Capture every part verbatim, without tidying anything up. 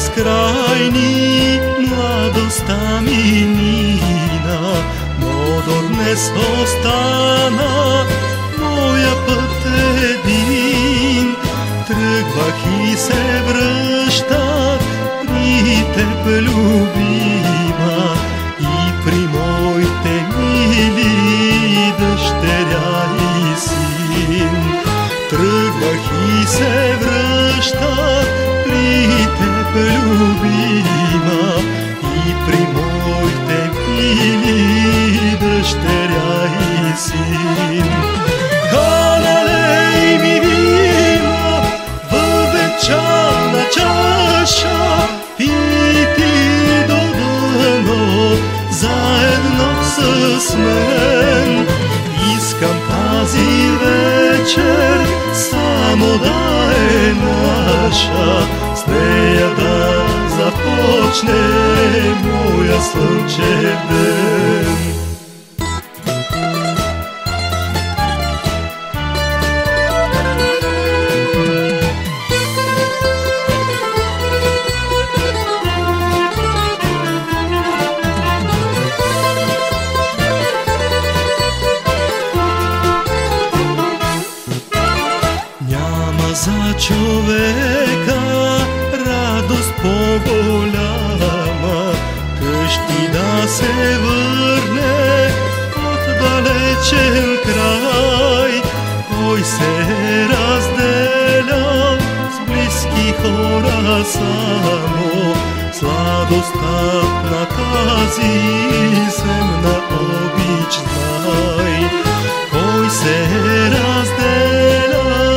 безкрайни, младостта ми мина, но до днес остана моя път един. Тръгвах и се връщах при теб, любима, и при моите мили дъщеря и син. Тръгвах и се връщах при теб, любима, и при моите мили дъщеря и син. Налей ми вино във венчана чаша и ти до дъно заедно с мен. Искам тази вечер само да е наша, с нея да започне моя слънчев ден. За човека радост по-голяма, къщи да се върне от далечен край. Кой се е разделял с близки хора само, сладостта на тази земна обич знай. Кой се е разделял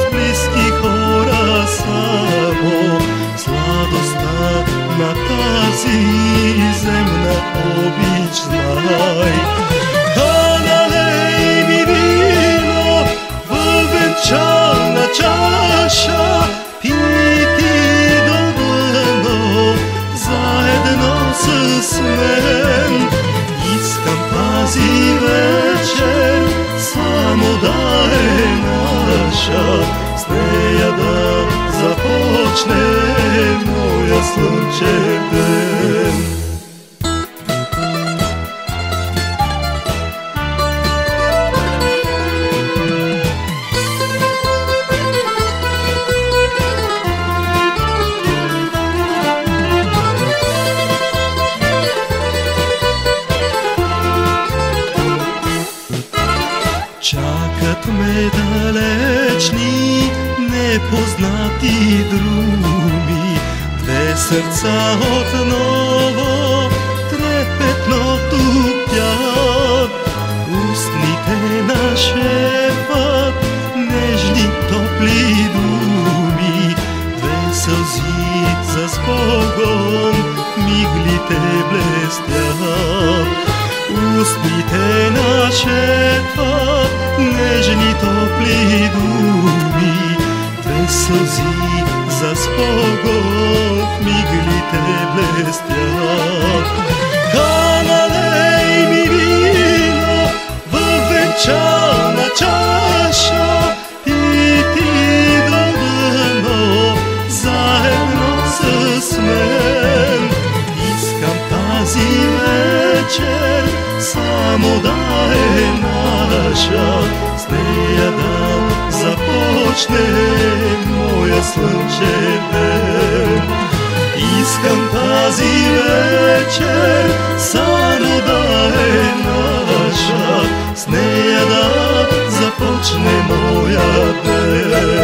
хора само, сладостта на тази земна обич знай. А налей ми вино във венчана чаша и ти до дъно заедно с мен. Искам тази вечер само да е наша, с нея да започне моя слънчев ден. Чакат ме далечни, непознати друми, две сърца отново трепетно туптят. Устните нашепват нежни топли думи, две сълзи за спогон миглите блестят. Устните нашепват нежни топли думи, две сълзи за спогон миглите блестят. Налей ми вино във венчана чаша и ти до дъно заедно с мен. Искам тази вечер само да е наша, с нея да започне моя слънчев ден. Искам тази вечер само да е наша, с нея да започне моя ден.